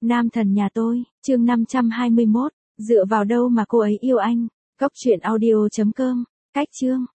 Nam thần nhà tôi, chương 521, dựa vào đâu mà cô ấy yêu anh? Cốc truyện audio.com, cách chương.